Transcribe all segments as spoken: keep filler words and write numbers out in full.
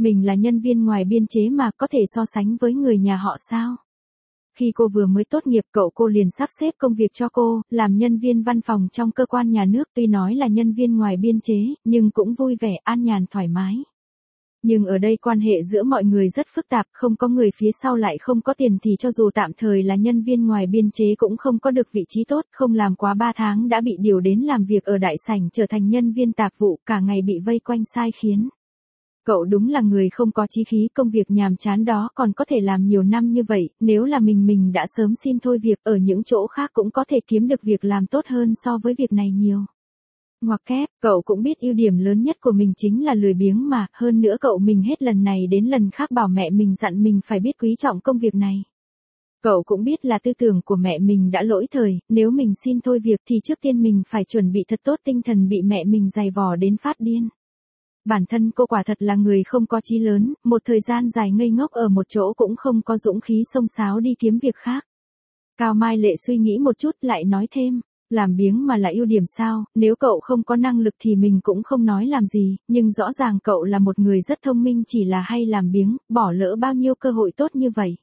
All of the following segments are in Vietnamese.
Mình là nhân viên ngoài biên chế mà có thể so sánh với người nhà họ sao? Khi cô vừa mới tốt nghiệp cậu cô liền sắp xếp công việc cho cô, làm nhân viên văn phòng trong cơ quan nhà nước, tuy nói là nhân viên ngoài biên chế, nhưng cũng vui vẻ, an nhàn thoải mái. Nhưng ở đây quan hệ giữa mọi người rất phức tạp, không có người phía sau lại không có tiền thì cho dù tạm thời là nhân viên ngoài biên chế cũng không có được vị trí tốt, không làm quá ba tháng đã bị điều đến làm việc ở đại sảnh trở thành nhân viên tạp vụ, cả ngày bị vây quanh sai khiến. Cậu đúng là người không có chí khí, công việc nhàm chán đó còn có thể làm nhiều năm như vậy, nếu là mình mình đã sớm xin thôi việc, ở những chỗ khác cũng có thể kiếm được việc làm tốt hơn so với việc này nhiều. Ngoặc kép, cậu cũng biết ưu điểm lớn nhất của mình chính là lười biếng mà, hơn nữa cậu mình hết lần này đến lần khác bảo mẹ mình dặn mình phải biết quý trọng công việc này. Cậu cũng biết là tư tưởng của mẹ mình đã lỗi thời, nếu mình xin thôi việc thì trước tiên mình phải chuẩn bị thật tốt tinh thần bị mẹ mình giày vò đến phát điên. Bản thân cô quả thật là người không có chí lớn, một thời gian dài ngây ngốc ở một chỗ cũng không có dũng khí xông xáo đi kiếm việc khác. Cao Mai Lệ suy nghĩ một chút lại nói thêm, làm biếng mà là ưu điểm sao, nếu cậu không có năng lực thì mình cũng không nói làm gì, nhưng rõ ràng cậu là một người rất thông minh chỉ là hay làm biếng, bỏ lỡ bao nhiêu cơ hội tốt như vậy.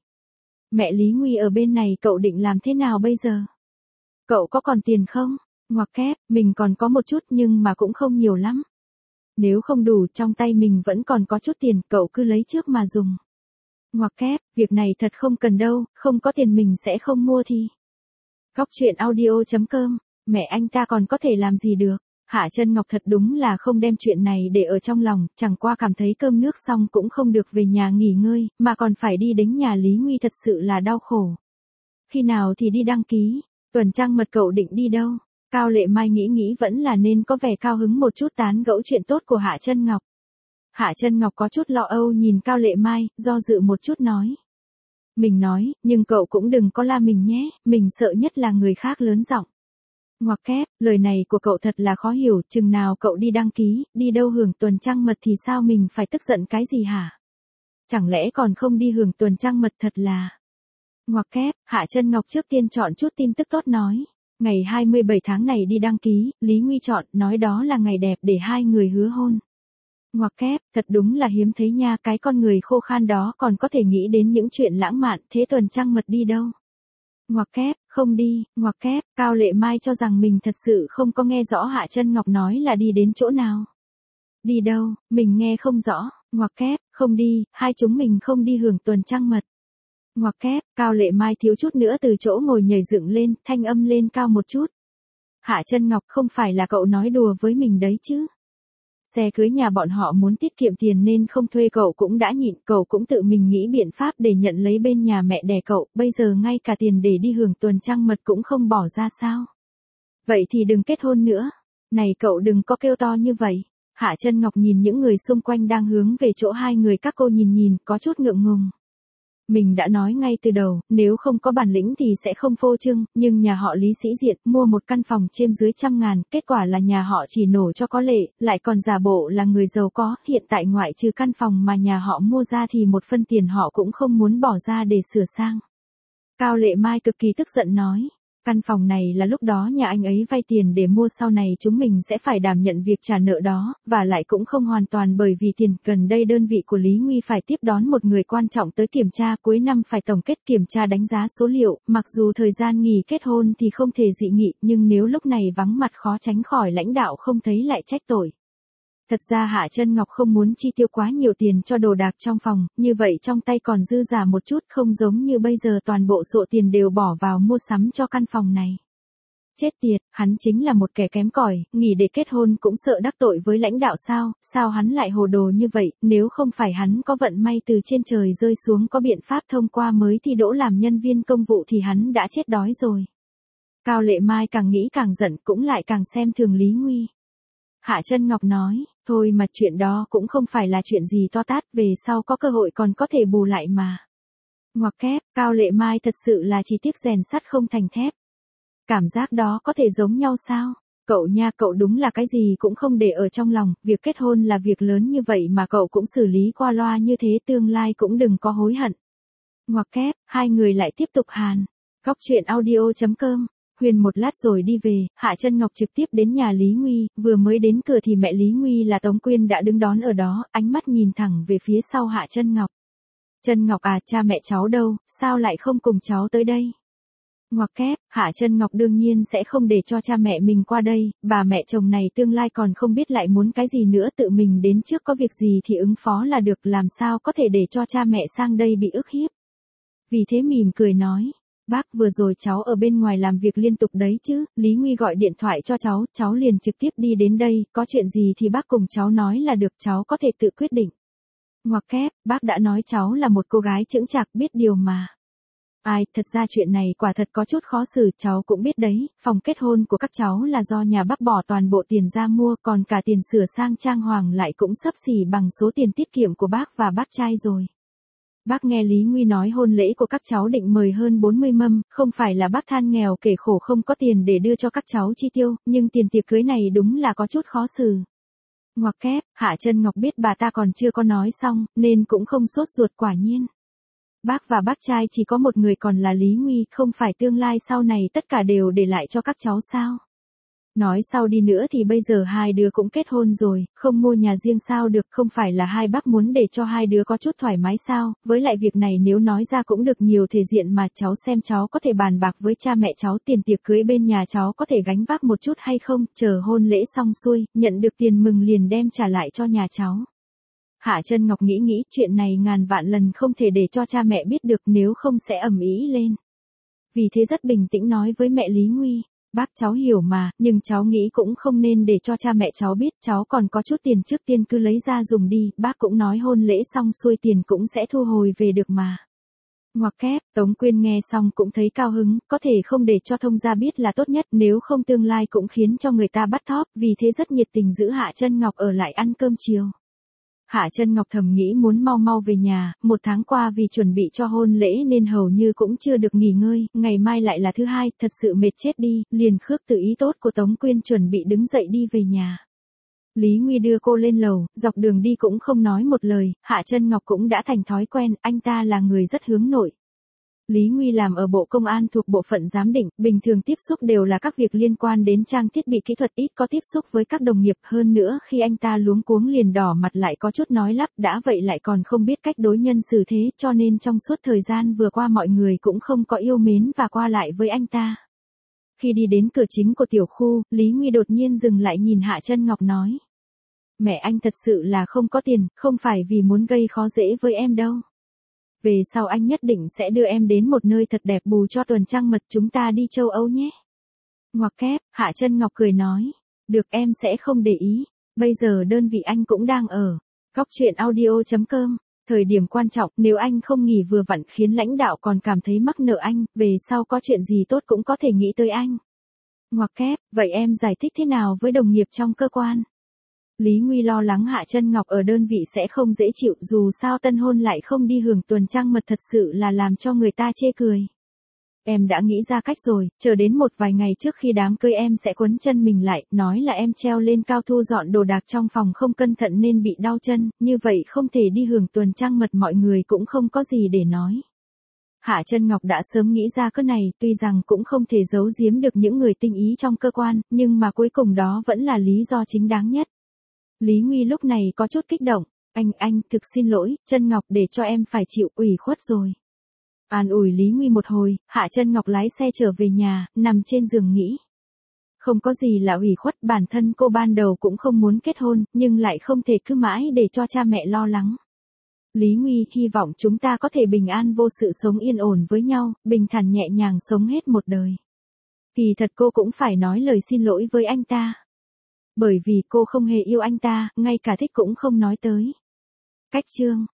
Mẹ Lý Nguy ở bên này cậu định làm thế nào bây giờ? Cậu có còn tiền không? Ngoặc kép, mình còn có một chút nhưng mà cũng không nhiều lắm. Nếu không đủ trong tay mình vẫn còn có chút tiền, cậu cứ lấy trước mà dùng. Ngoặc kép, việc này thật không cần đâu, không có tiền mình sẽ không mua thì. Góc truyện audio chấm com, mẹ anh ta còn có thể làm gì được. Hạ Chân Ngọc thật đúng là không đem chuyện này để ở trong lòng, chẳng qua cảm thấy cơm nước xong cũng không được về nhà nghỉ ngơi, mà còn phải đi đến nhà Lý Nguy thật sự là đau khổ. Khi nào thì đi đăng ký, tuần trăng mật cậu định đi đâu? Cao Lệ Mai nghĩ nghĩ vẫn là nên có vẻ cao hứng một chút tán gẫu chuyện tốt của Hạ Chân Ngọc. Hạ Chân Ngọc có chút lo âu nhìn Cao Lệ Mai, do dự một chút nói. Mình nói, nhưng cậu cũng đừng có la mình nhé, mình sợ nhất là người khác lớn giọng. Ngoặc kép, lời này của cậu thật là khó hiểu, chừng nào cậu đi đăng ký, đi đâu hưởng tuần trăng mật thì sao mình phải tức giận cái gì hả? Chẳng lẽ còn không đi hưởng tuần trăng mật thật là... Ngoặc kép, Hạ Chân Ngọc trước tiên chọn chút tin tức tốt nói. Ngày hai mươi bảy tháng này đi đăng ký, Lý Nguy chọn, nói đó là ngày đẹp để hai người hứa hôn. Ngoặc kép, thật đúng là hiếm thấy nha, cái con người khô khan đó còn có thể nghĩ đến những chuyện lãng mạn, thế tuần trăng mật đi đâu? Ngoặc kép, không đi, ngoặc kép, Cao Lệ Mai cho rằng mình thật sự không có nghe rõ Hạ Chân Ngọc nói là đi đến chỗ nào. Đi đâu, mình nghe không rõ, ngoặc kép, không đi, hai chúng mình không đi hưởng tuần trăng mật. Ngoặc kép, Cao Lệ Mai thiếu chút nữa từ chỗ ngồi nhảy dựng lên, thanh âm lên cao một chút. Hạ Chân Ngọc, không phải là cậu nói đùa với mình đấy chứ? Xe cưới nhà bọn họ muốn tiết kiệm tiền nên không thuê cậu cũng đã nhịn, cậu cũng tự mình nghĩ biện pháp để nhận lấy bên nhà mẹ đẻ cậu, bây giờ ngay cả tiền để đi hưởng tuần trăng mật cũng không bỏ ra sao? Vậy thì đừng kết hôn nữa. Này cậu đừng có kêu to như vậy. Hạ Chân Ngọc nhìn những người xung quanh đang hướng về chỗ hai người các cô nhìn nhìn, có chút ngượng ngùng. Mình đã nói ngay từ đầu, nếu không có bản lĩnh thì sẽ không phô trương, nhưng nhà họ Lý sĩ diện, mua một căn phòng trên dưới trăm ngàn, kết quả là nhà họ chỉ nổ cho có lệ, lại còn giả bộ là người giàu có, hiện tại ngoại trừ căn phòng mà nhà họ mua ra thì một phân tiền họ cũng không muốn bỏ ra để sửa sang. Cao Lệ Mai cực kỳ tức giận nói. Căn phòng này là lúc đó nhà anh ấy vay tiền để mua, sau này chúng mình sẽ phải đảm nhận việc trả nợ đó, và lại cũng không hoàn toàn bởi vì tiền. Gần đây đơn vị của Lý Nguy phải tiếp đón một người quan trọng tới kiểm tra, cuối năm phải tổng kết kiểm tra đánh giá số liệu, mặc dù thời gian nghỉ kết hôn thì không thể dị nghị, nhưng nếu lúc này vắng mặt khó tránh khỏi lãnh đạo không thấy lại trách tội. Thật ra Hạ Chân Ngọc không muốn chi tiêu quá nhiều tiền cho đồ đạc trong phòng, như vậy trong tay còn dư giả một chút, không giống như bây giờ toàn bộ số tiền đều bỏ vào mua sắm cho căn phòng này. Chết tiệt, hắn chính là một kẻ kém cỏi, nghỉ để kết hôn cũng sợ đắc tội với lãnh đạo sao, sao hắn lại hồ đồ như vậy, nếu không phải hắn có vận may từ trên trời rơi xuống có biện pháp thông qua mới thi đỗ làm nhân viên công vụ thì hắn đã chết đói rồi. Cao Lệ Mai càng nghĩ càng giận, cũng lại càng xem thường Lý Nguy. Hạ Chân Ngọc nói, thôi mà chuyện đó cũng không phải là chuyện gì to tát, về sau có cơ hội còn có thể bù lại mà. Ngoặc kép, Cao Lệ Mai thật sự là chỉ tiếc rèn sắt không thành thép. Cảm giác đó có thể giống nhau sao? Cậu nha, cậu đúng là cái gì cũng không để ở trong lòng, việc kết hôn là việc lớn như vậy mà cậu cũng xử lý qua loa như thế, tương lai cũng đừng có hối hận. Ngoặc kép, hai người lại tiếp tục hàn. Góc truyện audio chấm com Huyền một lát rồi đi về, Hạ Chân Ngọc trực tiếp đến nhà Lý Nguy, vừa mới đến cửa thì mẹ Lý Nguy là Tống Quyên đã đứng đón ở đó, ánh mắt nhìn thẳng về phía sau Hạ Chân Ngọc. Chân Ngọc à, cha mẹ cháu đâu, sao lại không cùng cháu tới đây? Ngoặc kép, Hạ Chân Ngọc đương nhiên sẽ không để cho cha mẹ mình qua đây, bà mẹ chồng này tương lai còn không biết lại muốn cái gì nữa, tự mình đến trước có việc gì thì ứng phó là được, làm sao có thể để cho cha mẹ sang đây bị ức hiếp. Vì thế mỉm cười nói, bác vừa rồi cháu ở bên ngoài làm việc liên tục đấy chứ, Lý Nguy gọi điện thoại cho cháu, cháu liền trực tiếp đi đến đây, có chuyện gì thì bác cùng cháu nói là được, cháu có thể tự quyết định. Ngoặc kép, bác đã nói cháu là một cô gái chững chạc biết điều mà. Ai, thật ra chuyện này quả thật có chút khó xử, cháu cũng biết đấy, phòng kết hôn của các cháu là do nhà bác bỏ toàn bộ tiền ra mua, còn cả tiền sửa sang trang hoàng lại cũng xấp xỉ bằng số tiền tiết kiệm của bác và bác trai rồi. Bác nghe Lý Nguy nói hôn lễ của các cháu định mời hơn bốn mươi mâm, không phải là bác than nghèo kể khổ không có tiền để đưa cho các cháu chi tiêu, nhưng tiền tiệc cưới này đúng là có chút khó xử. Ngoặc kép, Hạ Chân Ngọc biết bà ta còn chưa có nói xong, nên cũng không sốt ruột, quả nhiên. Bác và bác trai chỉ có một người còn là Lý Nguy, không phải tương lai sau này tất cả đều để lại cho các cháu sao? Nói sau đi nữa thì bây giờ hai đứa cũng kết hôn rồi, không mua nhà riêng sao được, không phải là hai bác muốn để cho hai đứa có chút thoải mái sao, với lại việc này nếu nói ra cũng được nhiều thể diện mà, cháu xem cháu có thể bàn bạc với cha mẹ cháu tiền tiệc cưới bên nhà cháu có thể gánh vác một chút hay không, chờ hôn lễ xong xuôi, nhận được tiền mừng liền đem trả lại cho nhà cháu. Hạ Chân Ngọc nghĩ nghĩ, chuyện này ngàn vạn lần không thể để cho cha mẹ biết được, nếu không sẽ ầm ĩ lên. Vì thế rất bình tĩnh nói với mẹ Lý Nguy, bác cháu hiểu mà, nhưng cháu nghĩ cũng không nên để cho cha mẹ cháu biết, cháu còn có chút tiền trước tiên cứ lấy ra dùng đi, bác cũng nói hôn lễ xong xuôi tiền cũng sẽ thu hồi về được mà. Ngoặc kép, Tống Quyên nghe xong cũng thấy cao hứng, có thể không để cho thông gia biết là tốt nhất, nếu không tương lai cũng khiến cho người ta bắt thóp, vì thế rất nhiệt tình giữ Hạ Chân Ngọc ở lại ăn cơm chiều. Hạ Chân Ngọc thầm nghĩ muốn mau mau về nhà, một tháng qua vì chuẩn bị cho hôn lễ nên hầu như cũng chưa được nghỉ ngơi, ngày mai lại là thứ hai, thật sự mệt chết đi, liền khước từ ý tốt của Tống Quyên chuẩn bị đứng dậy đi về nhà. Lý Nguy đưa cô lên lầu, dọc đường đi cũng không nói một lời, Hạ Chân Ngọc cũng đã thành thói quen, anh ta là người rất hướng nội. Lý Nguy làm ở Bộ Công an thuộc bộ phận giám định, bình thường tiếp xúc đều là các việc liên quan đến trang thiết bị kỹ thuật, ít có tiếp xúc với các đồng nghiệp, hơn nữa khi anh ta luống cuống liền đỏ mặt lại có chút nói lắp, đã vậy lại còn không biết cách đối nhân xử thế, cho nên trong suốt thời gian vừa qua mọi người cũng không có yêu mến và qua lại với anh ta. Khi đi đến cửa chính của tiểu khu, Lý Nguy đột nhiên dừng lại nhìn Hạ Chân Ngọc nói. Mẹ anh thật sự là không có tiền, không phải vì muốn gây khó dễ với em đâu. Về sau anh nhất định sẽ đưa em đến một nơi thật đẹp bù cho tuần trăng mật, chúng ta đi châu Âu nhé. Ngoặc kép, Hạ Chân Ngọc cười nói. Được, em sẽ không để ý. Bây giờ đơn vị anh cũng đang ở. Góc truyện audio chấm com. Thời điểm quan trọng, nếu anh không nghỉ vừa vặn khiến lãnh đạo còn cảm thấy mắc nợ anh, về sau có chuyện gì tốt cũng có thể nghĩ tới anh. Ngoặc kép, vậy em giải thích thế nào với đồng nghiệp trong cơ quan? Lý Nguy lo lắng Hạ Chân Ngọc ở đơn vị sẽ không dễ chịu, dù sao tân hôn lại không đi hưởng tuần trăng mật thật sự là làm cho người ta chê cười. Em đã nghĩ ra cách rồi, chờ đến một vài ngày trước khi đám cưới em sẽ quấn chân mình lại, nói là em treo lên cao thu dọn đồ đạc trong phòng không cẩn thận nên bị đau chân, như vậy không thể đi hưởng tuần trăng mật, mọi người cũng không có gì để nói. Hạ Chân Ngọc đã sớm nghĩ ra cái này, tuy rằng cũng không thể giấu giếm được những người tinh ý trong cơ quan, nhưng mà cuối cùng đó vẫn là lý do chính đáng nhất. Lý Nguy lúc này có chút kích động, anh, anh, thực xin lỗi, Chân Ngọc để cho em phải chịu ủy khuất rồi. An ủi Lý Nguy một hồi, Hạ Chân Ngọc lái xe trở về nhà, nằm trên giường nghĩ. Không có gì là ủy khuất, bản thân cô ban đầu cũng không muốn kết hôn, nhưng lại không thể cứ mãi để cho cha mẹ lo lắng. Lý Nguy, hy vọng chúng ta có thể bình an vô sự sống yên ổn với nhau, bình thản nhẹ nhàng sống hết một đời. Kỳ thật cô cũng phải nói lời xin lỗi với anh ta. Bởi vì cô không hề yêu anh ta, ngay cả thích cũng không nói tới. Cách chương